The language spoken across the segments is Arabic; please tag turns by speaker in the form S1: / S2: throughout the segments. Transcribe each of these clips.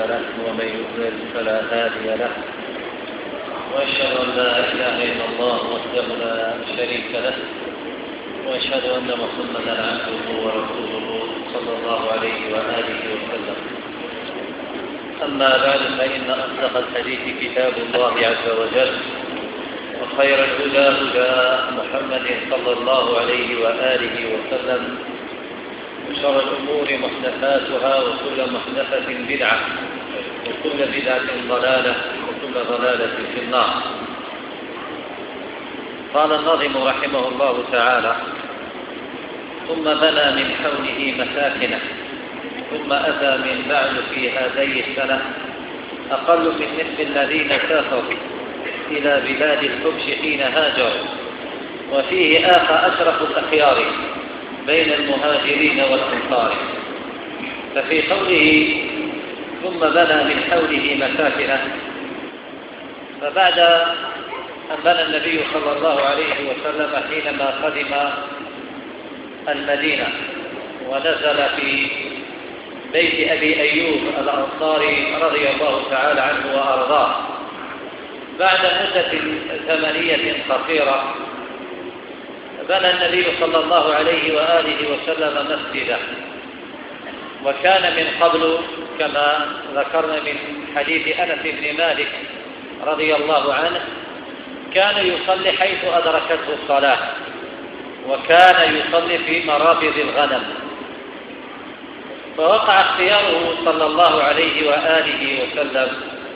S1: له ومن يضلل فلا هادي له، وأشهد أن لا إله إلا الله وحده لا شريك له، وأشهد أن محمدا عبده ورسوله صلى الله عليه وآله وسلم. أما بعد، فإن أصدق الحديث كتاب الله عز وجل، وخير الهدى هدى محمد صلى الله عليه وآله وسلم، وشر الأمور محدثاتها، وكل محدثة بدعة، وكل بدعة ضلالة، وكل ضلالة في النار. قال الناظم رحمه الله تعالى: ثم بنى من حوله مساكنه، ثم أتى من بعد في هذه السنة أقل من نصف الذين سافروا إلى بلاد الحبش حين هاجروا، وفيه آخى أشرف الأخيار بين المهاجرين والأنصار. ففي قوله ثم بنى من حوله مساكنه، فبعد أن بنى النبي صلى الله عليه وسلم حينما قدم المدينة ونزل في بيت أبي أيوب الأنصاري رضي الله تعالى عنه وأرضاه، بعد مدة زمنية قصيرة بنى النبي صلى الله عليه وآله وسلم مسجدا. وكان من قبل كما ذكرنا من حديث أنس بن مالك رضي الله عنه كان يصلي حيث أدركته الصلاة، وكان يصلي في مرابض الغنم. فوقع اختياره صلى الله عليه وآله وسلم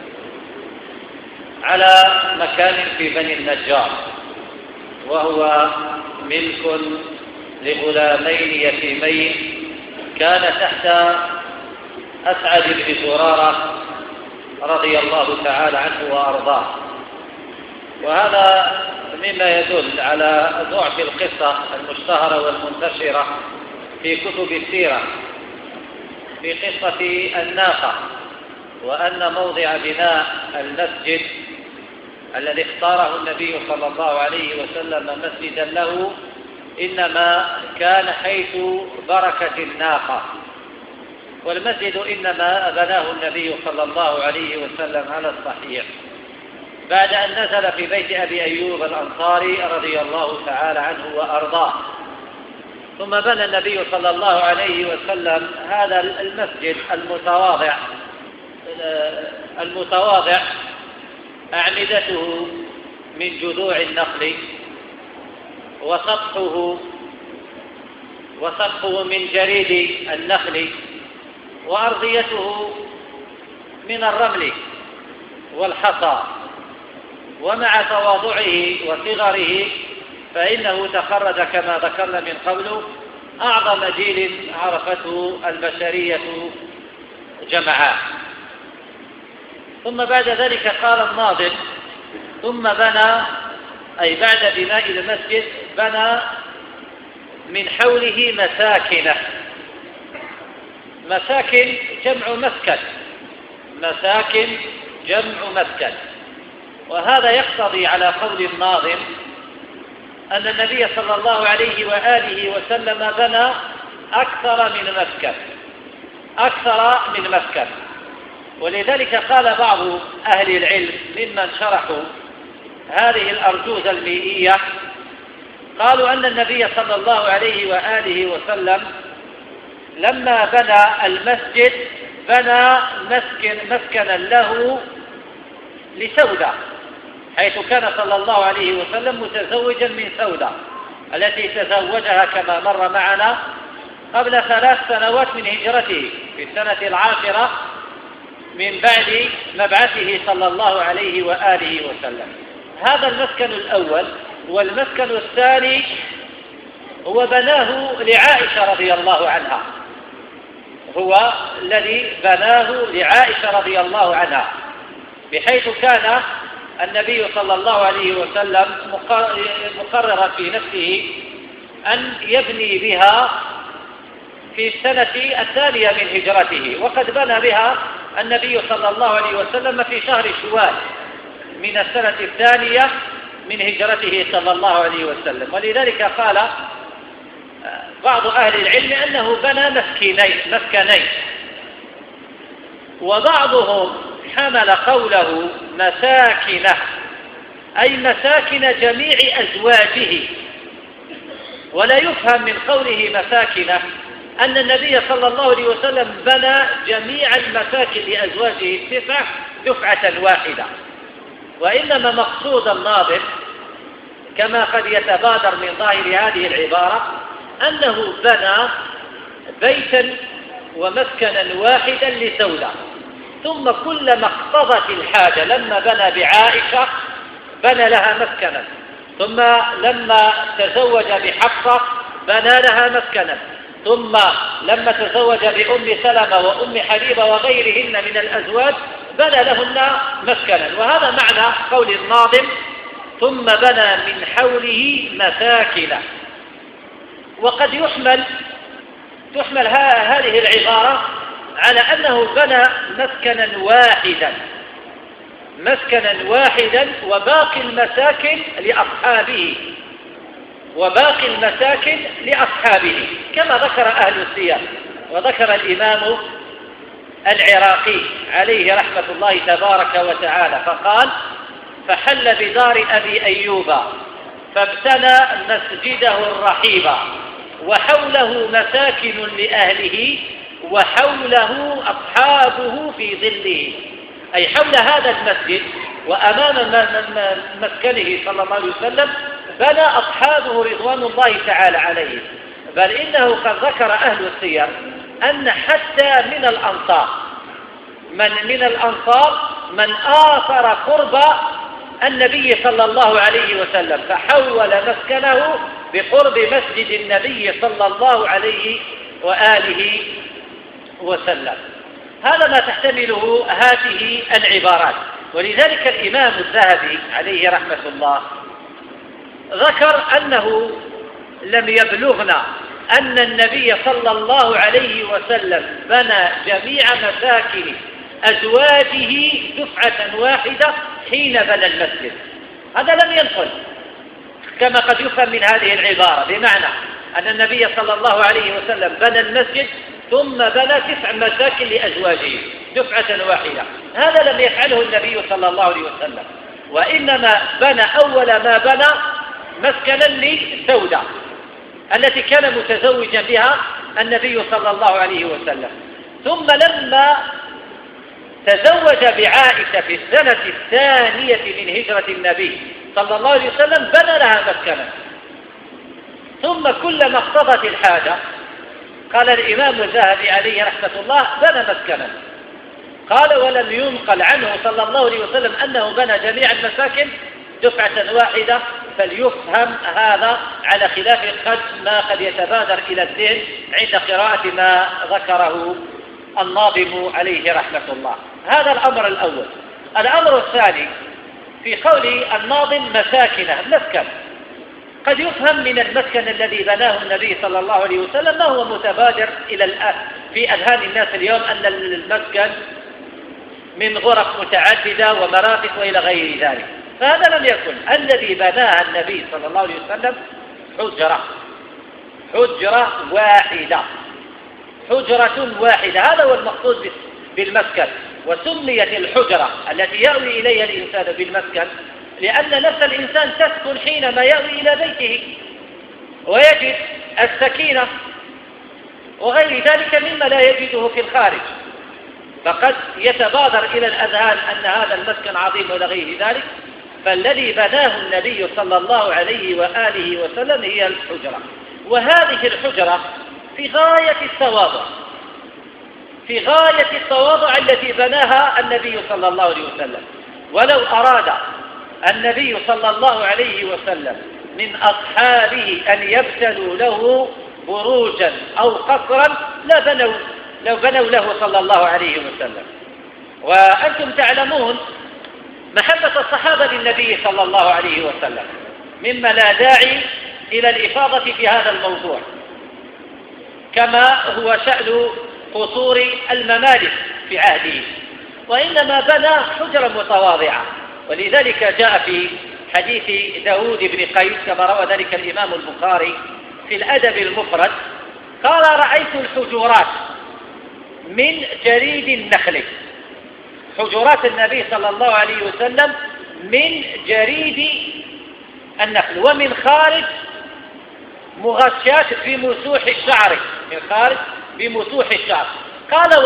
S1: على مكان في بني النجار، وهو ملك لغلامين يتيمين كان تحت أسعد بن زرارة رضي الله تعالى عنه وأرضاه. وهذا مما يدل على ضعف القصة المشتهرة والمنتشرة في كتب السيرة في قصة الناقة، وأن موضع بناء المسجد الذي اختاره النبي صلى الله عليه وسلم مسجدا له إنما كان حيث بركة الناقة، والمسجد إنما بناه النبي صلى الله عليه وسلم على الصحيح بعد أن نزل في بيت أبي أيوب الأنصاري رضي الله تعالى عنه وأرضاه. ثم بنى النبي صلى الله عليه وسلم هذا المسجد المتواضع أعمدته من جذوع النخل، وسطحه من جريد النخل، وأرضيته من الرمل والحصى. ومع تواضعه وصغره فإنه تخرج كما ذكرنا من قبل أعظم جيل عرفته البشرية جمعاء. ثم بعد ذلك قال الناظم: ثم بنى، أي بعد بناء المسجد بنى من حوله مساكنه. مساكن جمع مسكن، مساكن جمع مسكن. وهذا يقتضي على قول الناظم أن النبي صلى الله عليه وآله وسلم بنى أكثر من مسكن. ولذلك قال بعض أهل العلم ممن شرحوا هذه الأرجوزة المائية، قالوا أن النبي صلى الله عليه وآله وسلم لما بنى المسجد بنى مسكنا له لسودة، حيث كان صلى الله عليه وسلم متزوجا من سودة التي تزوجها كما مر معنا قبل 3 سنوات من هجرته في السنة 10 من بعد مبعثه صلى الله عليه وآله وسلم. هذا المسكن الأول. والمسكن الثاني هو بناه لعائشة رضي الله عنها، هو الذي بناه لعائشة رضي الله عنها، بحيث كان النبي صلى الله عليه وسلم مقررا في نفسه أن يبني بها في السنة 2 من هجرته، وقد بنى بها النبي صلى الله عليه وسلم في شهر شوال من السنة 2 من هجرته صلى الله عليه وسلم. ولذلك قال بعض أهل العلم أنه بنى مسكنين، وبعضهم حمل قوله مساكنه أي مساكن جميع أزواجه، ولا يفهم من قوله مساكنه أن النبي صلى الله عليه وسلم بنى جميع المساكن لأزواجه التسع دفعة واحدة، وإنما مقصود الناظم كما قد يتبادر من ظاهر هذه العبارة أنه بنى بيتا ومسكنا واحدا لسودة، ثم كلما اقتضت الحاجة لما بنى بعائشة بنى لها مسكنا، ثم لما تزوج بحفصة بنى لها مسكنا، ثم لما تزوج بأم سلمة وأم حبيبة وغيرهن من الأزواج بنى لهن مسكنا. وهذا معنى قول الناظم ثم بنى من حوله مساكن. وقد تحمل هذه العبارة على أنه بنى مسكنا واحدا وباقي المساكن لأصحابه كما ذكر أهل السير. وذكر الإمام العراقي عليه رحمة الله تبارك وتعالى فقال فحل بدار أبي أيوب فابتنى مسجده الرحيب وحوله مساكن لأهله وحوله أصحابه في ظله، أي حول هذا المسجد وأمام مسكنه صلى الله عليه وسلم بنى أصحابه رضوان الله تعالى عليهم. بل إنه قد ذكر أهل السير أن حتى من الأنصار من آثر قرب النبي صلى الله عليه وسلم فحول مسكنه بقرب مسجد النبي صلى الله عليه وآله وسلم. هذا ما تحتمله هذه العبارات. ولذلك الإمام الذهبي عليه رحمة الله ذكر أنه لم يبلغنا أن النبي صلى الله عليه وسلم بنى جميع مساكن أزواجه دفعة واحدة حين بنى المسجد. هذا لم ينقل كما قد يفهم من هذه العبارة، بمعنى أن النبي صلى الله عليه وسلم بنى المسجد ثم بنى 9 مساكن لأزواجه دفعة واحدة. هذا لم يفعله النبي صلى الله عليه وسلم، وإنما بنى أول ما بنى مسكنا لسودة التي كان متزوجا بها النبي صلى الله عليه وسلم، ثم لما تزوج بعائشة في السنة الثانية من هجرة النبي صلى الله عليه وسلم بنى لها مسكنا، ثم كلما اقتضت الحاجة قال الإمام الذهبي عليه رحمة الله بنى مسكنا. قال ولم ينقل عنه صلى الله عليه وسلم أنه بنى جميع المساكن دفعة واحدة، فليفهم هذا على خلاف ما قد يتبادر إلى الذهن عند قراءة ما ذكره الناظم عليه رحمة الله. هذا الأمر الأول. الأمر الثاني في قول الناظم مساكنه مسكن، قد يفهم من المسكن الذي بناه النبي صلى الله عليه وسلم ما هو متبادر في أذهان الناس اليوم أن المسكن من غرف متعددة ومرافق وإلى غير ذلك، فهذا لم يكن. الذي بناها النبي صلى الله عليه وسلم حجرة واحدة، هذا هو المقصود بالمسكن. وسميت الحجرة التي يأوي إليها الإنسان بالمسكن لأن نفس الإنسان تسكن حينما يأوي إلى بيته ويجد السكينة وغير ذلك مما لا يجده في الخارج، فقد يتبادر إلى الأذهان أن هذا المسكن عظيم ولا غير ذلك. فالذي بناه النبي صلى الله عليه وآله وسلم هي الحجرة، وهذه الحجرة في غاية التواضع التي بناها النبي صلى الله عليه وسلم. ولو أراد النبي صلى الله عليه وسلم من أصحابه أن يبتلوا له بروجا أو قصرا لو بنوا له صلى الله عليه وسلم. وأنتم تعلمون محبة الصحابة للنبي صلى الله عليه وسلم مما لا داعي إلى الإفاضة في هذا الموضوع، كما هو شأن قصور الممالك في عهده، وإنما بنى حجرا متواضعة. ولذلك جاء في حديث داود بن قيس كما روى ذلك الإمام البخاري في الأدب المفرد قال رأيت الحجرات من جريد النخل حجرات النبي صلى الله عليه وسلم من جريد النخل ومن خارج مغشات بمسوح الشعر، من خارج بمسوح الشعر. قال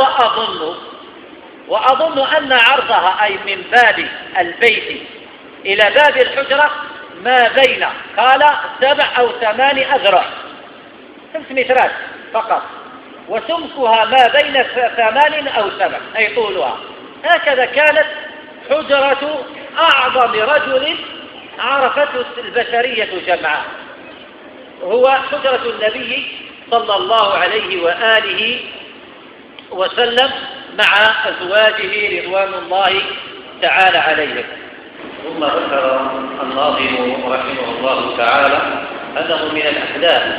S1: وأظن أن عرضها أي من باب البيت إلى باب الحجرة ما بين، قال 7 أو 8 أذرع، 5 مترات فقط، وسمكها ما بين 8 أو 7 أي طولها. هكذا كانت حجرة أعظم رجل عرفته البشرية جمعاء، هو حجرة النبي صلى الله عليه وآله وسلم مع أزواجه رضوان الله تعالى عليهم. ثم ذكر الناظم رحمه الله تعالى أنه من الأحداث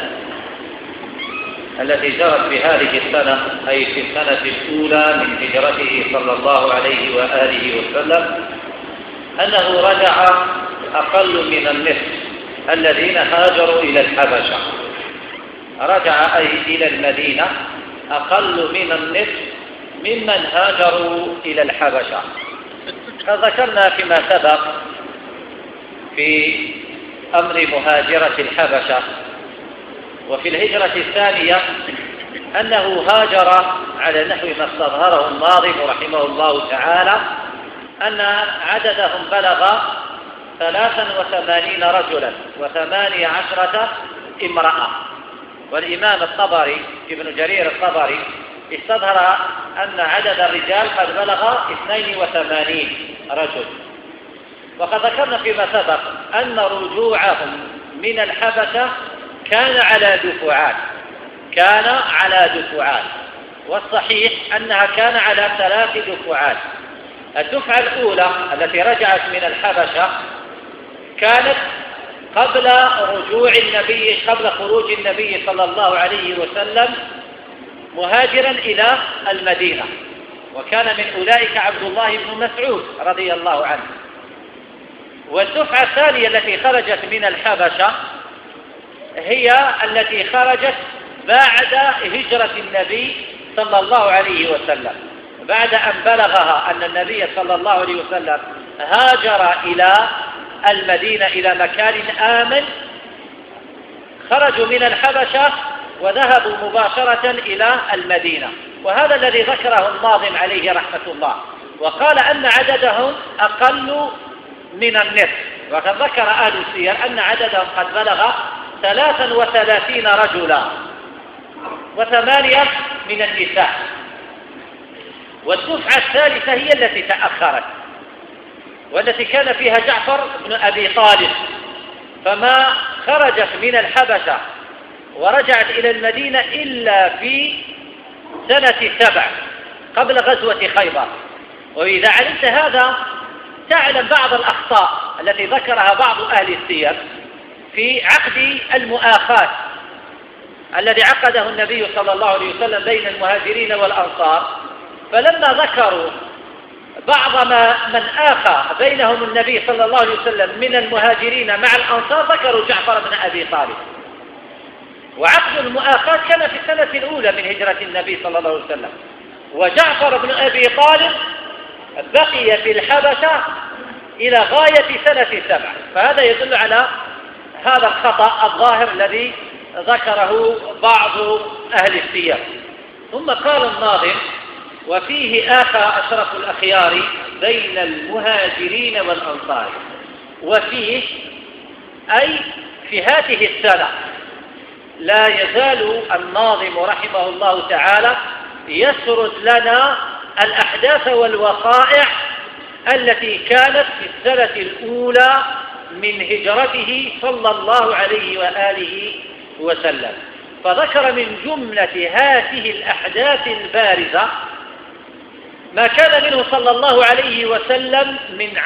S1: التي جرت في هذه السنة، أي في السنة الأولى من هجرته صلى الله عليه وآله وسلم، أنه رجع أقل من النصف الذين هاجروا إلى الحبشة، رجع أي إلى المدينة أقل من النصف ممن هاجروا إلى الحبشة. فذكرنا فيما سبق في أمر مهاجرة الحبشة وفي الهجرة الثانية أنه هاجر على نحو ما استظهره الناظم رحمه الله تعالى أن عددهم بلغ 83 رجلا و18 امرأة. والإمام الطبري ابن جرير الطبري استظهر أن عدد الرجال قد بلغ 82 رجل. وقد ذكرنا فيما سبق أن رجوعهم من الحبشة كان على دفعات، والصحيح أنها كان على 3 دفعات. الدفعة الأولى التي رجعت من الحبشة كانت قبل خروج النبي صلى الله عليه وسلم مهاجرا إلى المدينة، وكان من أولئك عبد الله بن مسعود رضي الله عنه. والدفعة الثانية التي خرجت من الحبشة هي التي خرجت بعد هجرة النبي صلى الله عليه وسلم، بعد أن بلغها أن النبي صلى الله عليه وسلم هاجر إلى المدينة إلى مكان آمن، خرجوا من الحبشة وذهبوا مباشرة إلى المدينة. وهذا الذي ذكره الناظم عليه رحمة الله، وقال أن عددهم أقل من النصف. وقد ذكر أهل السير أن عددهم قد بلغ 33 رجلا و8 من النساء. والدفعة الثالثة هي التي تأخرت والتي كان فيها جعفر بن أبي طالب، فما خرجت من الحبشة ورجعت إلى المدينة إلا في سنة 7 قبل غزوة خيبر. وإذا علمت هذا تعلم بعض الأخطاء التي ذكرها بعض أهل السير في عقد المؤاخاة الذي عقده النبي صلى الله عليه وسلم بين المهاجرين والأنصار. فلما ذكروا بعض من آخى بينهم النبي صلى الله عليه وسلم من المهاجرين مع الأنصار ذكروا جعفر بن أبي طالب. وعقد المؤاخاة كان في السنة الأولى من هجرة النبي صلى الله عليه وسلم، وجعفر بن أبي طالب بقي في الحبشة إلى غاية سنة 7. فهذا يدل على هذا الخطأ الظاهر الذي ذكره بعض أهل السير. ثم قال الناظم: وفيه آخى أشرف الأخيار بين المهاجرين والأنصار. وفيه أي في هذه السنة لا يزال الناظم رحمه الله تعالى يسرد لنا الأحداث والوقائع التي كانت في السنة الأولى من هجرته صلى الله عليه وآله وسلم. فذكر من جملة هذه الأحداث البارزة ما كان منه صلى الله عليه وسلم من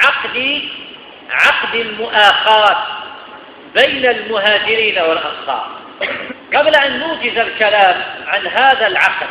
S1: عقد المؤاخاة بين المهاجرين والأنصار. قبل أن نوجز الكلام عن هذا العقد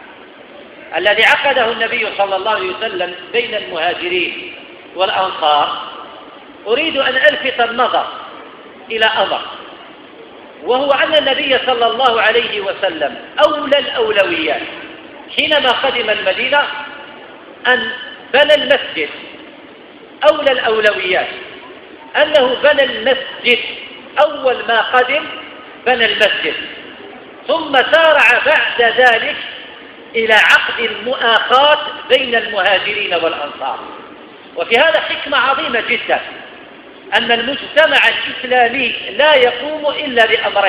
S1: الذي عقده النبي صلى الله عليه وسلم بين المهاجرين والأنصار، أريد أن ألفت النظر إلى أمر، وهو أن النبي صلى الله عليه وسلم أولى الأولويات حينما قدم المدينة أن بنى المسجد أولى الأولويات، أنه بنى المسجد أول ما قدم، بنى المسجد، ثم سارع بعد ذلك إلى عقد المؤاخاة بين المهاجرين والأنصار. وفي هذا حكمة عظيمة جدا، أن المجتمع الإسلامي لا يقوم إلا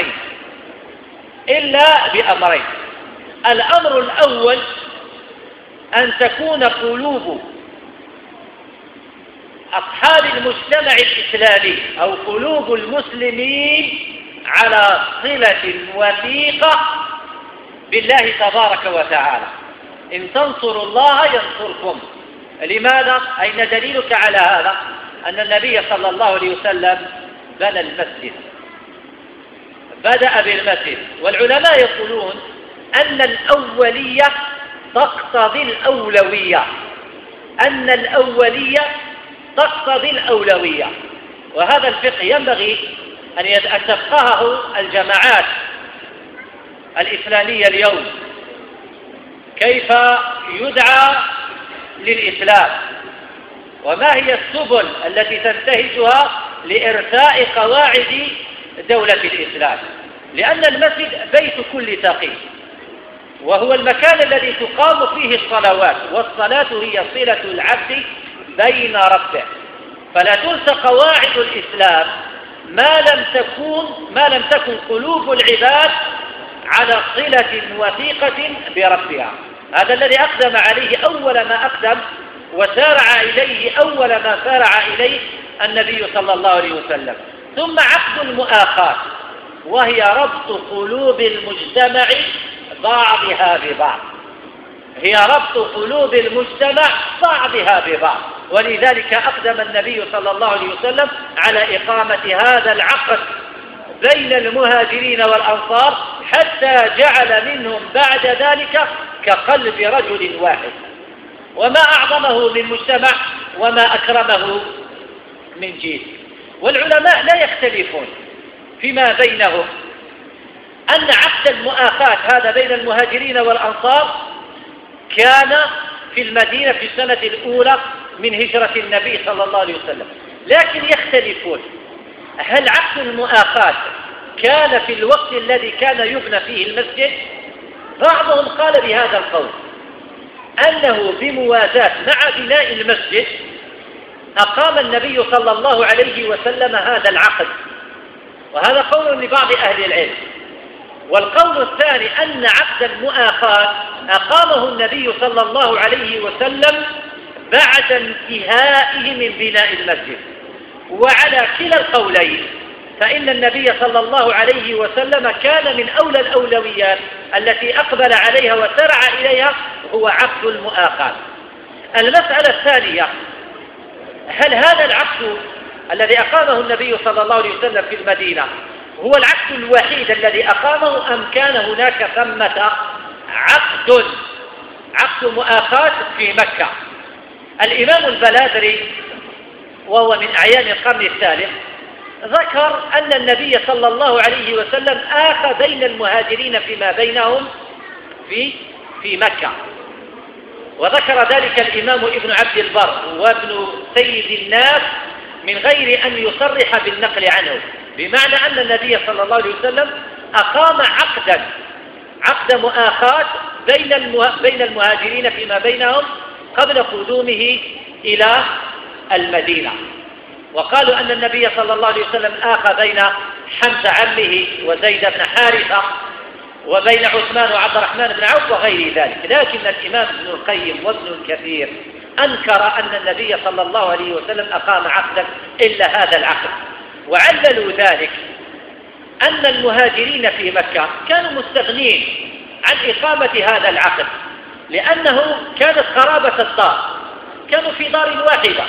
S1: بأمرين. الأمر الأول أن تكون قلوب أصحاب المجتمع الإسلامي أو قلوب المسلمين على صلة وثيقة بالله تبارك وتعالى. إن تنصروا الله ينصركم. لماذا؟ أين دليلك على هذا؟ أن النبي صلى الله عليه وسلم بنى المسجد، بدأ بالمسجد. والعلماء يقولون أن الأولية تقتضي الأولوية، وهذا الفقه ينبغي أن تفقهه الجماعات الإسلامية اليوم، كيف يدعى للإسلام، وما هي السبل التي تنتهجها لإرساء قواعد دولة الإسلام. لأن المسجد بيت كل تقي، وهو المكان الذي تقام فيه الصلوات، والصلاة هي صلة العبد بين ربه. فلا تنسى قواعد الإسلام ما لم تكن قلوب العباد على صلة وثيقة بربها. هذا الذي أقدم عليه أول ما أقدم وسارع إليه أول ما سارع إليه النبي صلى الله عليه وسلم. ثم عقد المؤاخاة، وهي ربط قلوب المجتمع بعضها ببعض، ولذلك أقدم النبي صلى الله عليه وسلم على إقامة هذا العقد بين المهاجرين والأنصار، حتى جعل منهم بعد ذلك كقلب رجل واحد. وما أعظمه من مجتمع وما أكرمه من جيل. والعلماء لا يختلفون فيما بينهم أن عقد المؤاخاة هذا بين المهاجرين والأنصار كان في المدينة في السنة الأولى من هجرة النبي صلى الله عليه وسلم. لكن يختلفون، هل عقد المؤاخاة كان في الوقت الذي كان يبنى فيه المسجد؟ بعضهم قال بهذا القول، أنه بموازاة مع بناء المسجد أقام النبي صلى الله عليه وسلم هذا العقد، وهذا قول لبعض أهل العلم. والقول الثاني أن عقد المؤاخاة أقامه النبي صلى الله عليه وسلم بعد انتهائه من بناء المسجد. وعلى كلا القولين فإن النبي صلى الله عليه وسلم كان من أولى الأولويات التي أقبل عليها وسرع إليها هو عقد المؤاخاة. المسألة الثانية، هل هذا العقد الذي أقامه النبي صلى الله عليه وسلم في المدينة هو العقد الوحيد الذي أقامه، أم كان هناك ثمة عقد مؤاخاة في مكة؟ الإمام البلاذري وهو من أعيان القرن الثالث ذكر أن النبي صلى الله عليه وسلم آخى بين المهاجرين فيما بينهم في مكة، وذكر ذلك الإمام ابن عبد البر وابن سيد الناس من غير أن يصرح بالنقل عنه، بمعنى أن النبي صلى الله عليه وسلم أقام عقد مؤاخاة بين المهاجرين فيما بينهم قبل قدومه إلى المدينة. وقالوا أن النبي صلى الله عليه وسلم آخى بين حمزة عمه وزيد بن حارثة وبين عثمان وعبد الرحمن بن عوف وغير ذلك. لكن الإمام ابن القيم وابن الكثير أنكر أن النبي صلى الله عليه وسلم أقام عقدا إلا هذا العقد، وعللوا ذلك أن المهاجرين في مكة كانوا مستغنين عن إقامة هذا العقد، لأنه كانت قرابة الدار، كانوا في دار واحدة،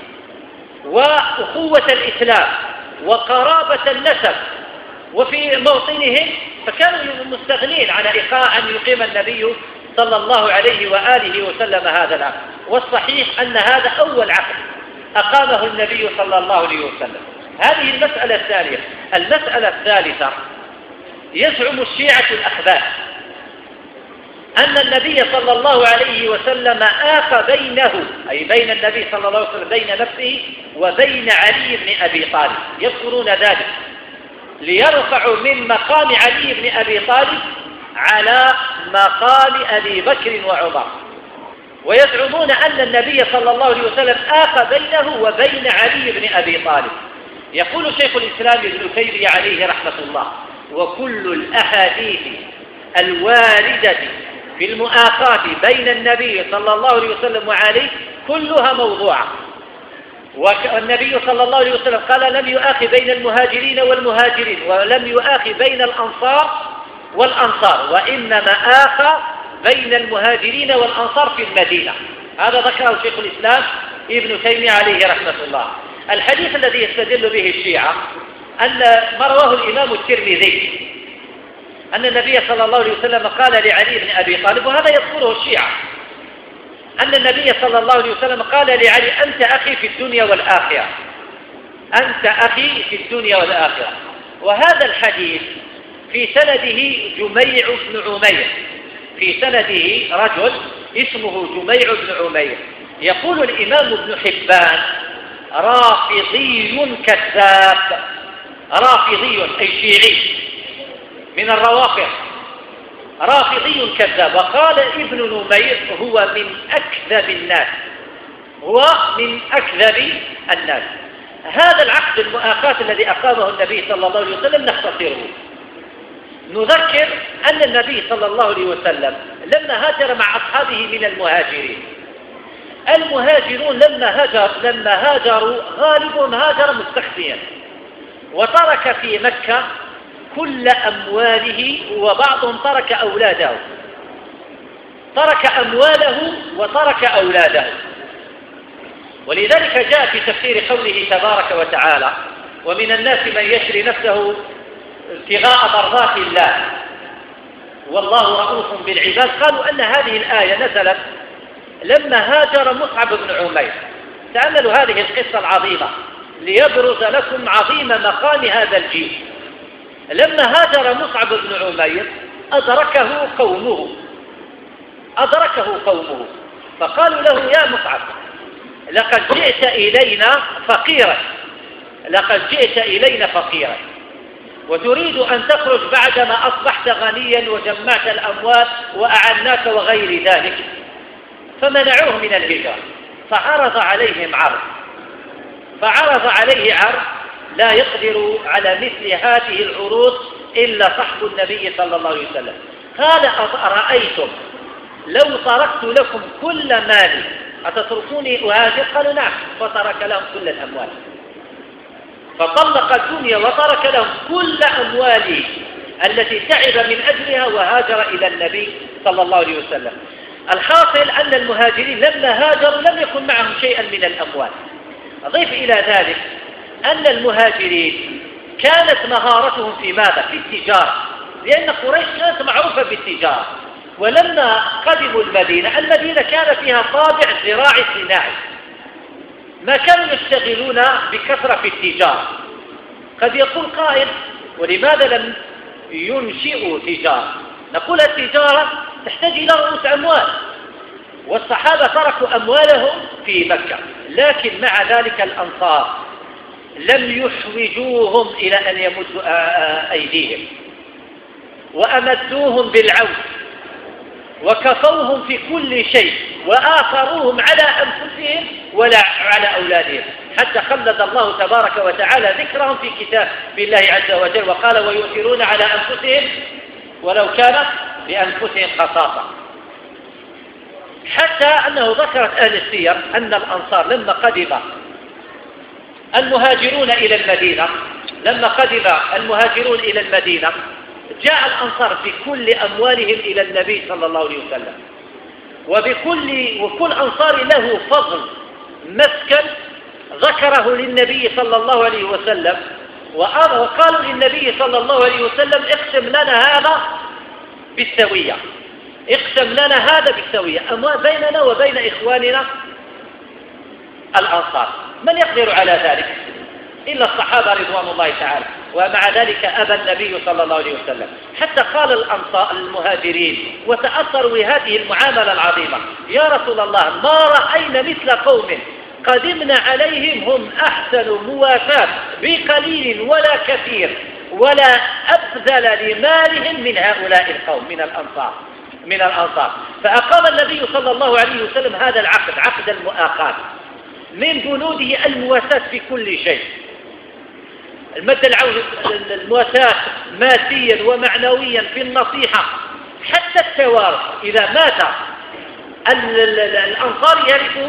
S1: وأخوة الإسلام وقرابة النسب وفي موطنهم، فكانوا مستغنين عن أن يقيم النبي صلى الله عليه وآله وسلم هذا العقد. والصحيح أن هذا أول عقد أقامه النبي صلى الله عليه وسلم. هذه المسألة الثانية. المسألة الثالثة، يزعم الشيعة الأحباش أن النبي صلى الله عليه وسلم آخى بينه، أي بين النبي صلى الله عليه وسلم بين نفسه وبين علي بن أبي طالب، يذكرون ذلك ليرفعوا من مقام علي بن أبي طالب على مقام أبي بكر وعمر، ويزعمون أن النبي صلى الله عليه وسلم آخى بينه وبين علي بن أبي طالب. يقول شيخ الإسلام ابن تيمية عليه رحمة الله: وكل الأحاديث الواردة في المؤاخاة بين النبي صلى الله عليه وسلم وعلي كلها موضوعة. والنبي صلى الله عليه وسلم قال: لم يؤاخي بين المهاجرين والمهاجرين، ولم يؤاخي بين الأنصار والأنصار، وإنما آخى بين المهاجرين والأنصار في المدينة. هذا ذكره شيخ الإسلام ابن تيمية عليه رحمة الله. الحديث الذي يستدل به الشيعة أن ما رواه الإمام الترمذي أن النبي صلى الله عليه وسلم قال لعلي بن أبي طالب، وهذا يذكره الشيعة، أن النبي صلى الله عليه وسلم قال لعلي: أنت أخي في الدنيا والآخرة، أنت أخي في الدنيا والآخرة. وهذا الحديث في سنده جميع بن عمير، في سنده رجل اسمه جميع بن عمير. يقول الإمام ابن حبان: رافضي كذاب. رافضي أي شيعي من الروافض، رافضي كذاب. وقال ابن نمير: هو من أكذب الناس، هو من أكذب الناس. هذا العقد المؤاخاة الذي أقامه النبي صلى الله عليه وسلم نختصره. نذكر أن النبي صلى الله عليه وسلم لما هاجر مع أصحابه من المهاجرين، المهاجرون لما هاجروا غالبهم هاجر مستخفيا، وترك في مكة كل أمواله، وبعضهم ترك أولاده، ترك أمواله وترك أولاده. ولذلك جاء في تفسير قوله تبارك وتعالى: ومن الناس من يشري نفسه ابتغاء مرضات الله والله رؤوف بالعباد. قالوا أن هذه الآية نزلت لما هاجر مصعب بن عمير. تأملوا هذه القصة العظيمة ليبرز لكم عظيم مقام هذا الجيل. لما هاجر مصعب بن عمير أدركه قومه فقالوا له: يا مصعب، لقد جئت إلينا فقيرا وتريد أن تخرج بعدما أصبحت غنيا وجمعت الأموال وأعناك وغير ذلك. فمنعوه من الهجرة، فعرض عليه عرض لا يقدر على مثل هذه العروض إلا صحب النبي صلى الله عليه وسلم. قال: أرأيتم لو تركت لكم كل مالي أتتركوني أهاجر؟ قالوا: نعم. فترك لهم كل الأموال، فطلق الدنيا وترك لهم كل أمواله التي تعب من أجلها وهاجر إلى النبي صلى الله عليه وسلم. الحاصل أن المهاجرين لما هاجروا لم يكن معهم شيئا من الأموال. أضيف إلى ذلك أن المهاجرين كانت مهارتهم في ماذا؟ في التجارة، لأن قريش كانت معروفة بالتجارة. ولما قدموا المدينة كان فيها طابع زراعي صناعي، ما كانوا يشتغلون بكثرة في التجارة. قد يقول قائل: ولماذا لم ينشئوا تجارة؟ نقول: التجارة تحتاج إلى رؤوس أموال، والصحابة تركوا أموالهم في مكة، لكن مع ذلك الأنصار لم يحوجوهم إلى أن يمدوا أيديهم، وأمدوهم بالعون، وكفوهم في كل شيء، وآثروهم على أنفسهم ولا على أولادهم، حتى خلد الله تبارك وتعالى ذكرهم في كتاب الله عز وجل وقال: ويؤثرون على أنفسهم ولو كان لأنفسهم خصاصة. حتى أنه ذكرت أهل السير أن الأنصار لما قدم المهاجرون إلى المدينة جاء الأنصار بكل أموالهم إلى النبي صلى الله عليه وسلم، وكل أنصار له فضل مسكن ذكره للنبي صلى الله عليه وسلم، وقالوا للنبي صلى الله عليه وسلم: اقسم لنا هذا بالسوية، بيننا وبين إخواننا الأنصار. من يقدر على ذلك إلا الصحابة رضوان الله تعالى. ومع ذلك أبى النبي صلى الله عليه وسلم. حتى قال الأنصار المهاجرين وتأثروا بهذه المعاملة العظيمة: يا رسول الله، ما رأينا مثل قوم قدمنا عليهم هم أحسن موافاة بقليل ولا كثير ولا أبذل لمالهم من هؤلاء القوم من الأنصار. فأقام النبي صلى الله عليه وسلم هذا العقد، عقد المؤاخاة، من بنوده المواساة في كل شيء. المواساة ماديا ومعنويا في النصيحة، حتى التوارث. إذا مات الأنصار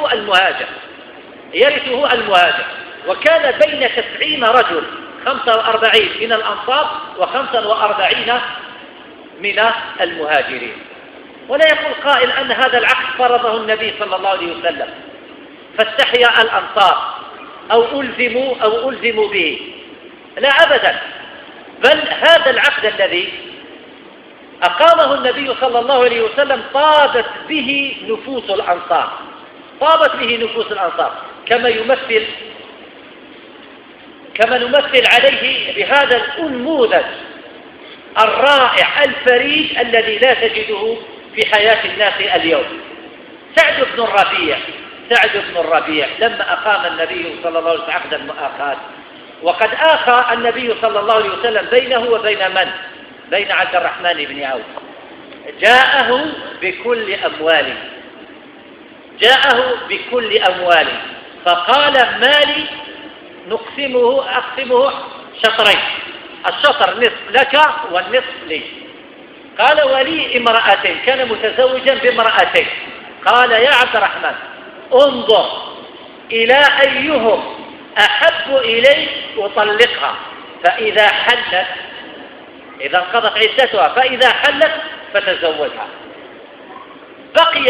S1: يرثه المهاجر، وكان بين 90 رجل، 45 من الأنصار و45 من المهاجرين. ولا يقول قائل أن هذا العقد فرضه النبي صلى الله عليه وسلم فاستحيا الأنصار أو ألزموا به، لا أبدا، بل هذا العقد الذي أقامه النبي صلى الله عليه وسلم طابت به نفوس الأنصار، كما نمثل عليه بهذا النموذج الرائع الفريد الذي لا تجده في حياة الناس اليوم. سعد بن الربيع لما أقام النبي صلى الله عليه وسلم عقد المؤاخاة، وقد آخى النبي صلى الله عليه وسلم بينه وبين من؟ بين عبد الرحمن بن عوف. جاءه بكل أمواله فقال: مالي أقسمه شطرين، الشطر نصف لك والنصف لي. قال: ولي امرأتين، كان متزوجا بامرأتين. قال: يا عبد الرحمن، انظر إلى أيهم أحب إليك وطلقها، فإذا حلت، إذا انقضت عدتها، فإذا حلت فتزوجها. بقي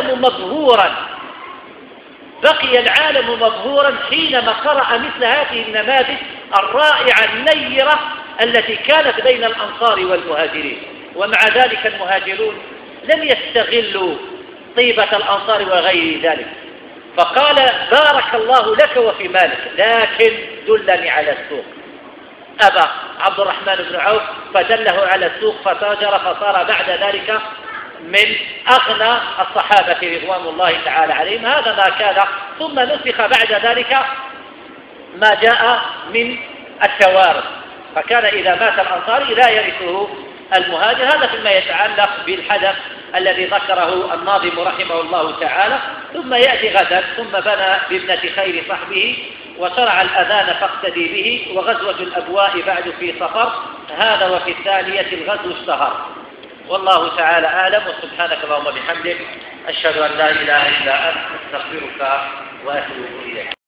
S1: العالم مبهورا حينما قرأ مثل هذه النماذج الرائعة النيرة التي كانت بين الأنصار والمهاجرين. ومع ذلك المهاجرون لم يستغلوا طيبة الأنصار وغير ذلك، فقال: بارك الله لك وفي مالك، لكن دلني على السوق. أبى عبد الرحمن بن عوف، فدله على السوق فتاجر، فصار بعد ذلك من أغنى الصحابة رضوان الله تعالى عليهم. هذا ما كان، ثم نسخ بعد ذلك ما جاء من التوارث، فكان إذا مات الأنصاري لا يرثه المهاجر. هذا فيما يتعلق بالحدث الذي ذكره الناظم رحمه الله تعالى. ثم يأتي غدا: ثم بنى بابنة خير صحبه وشرع الأذان فاقتدي به، وغزوة الأبواء بعد في صفر، هذا وفي الثانية الغزو اشتهر. والله تعالى أعلم، وسبحانك اللهم وبحمدك، أشهد أن لا إله إلا أنت، أستغفرك وأتوب إليك.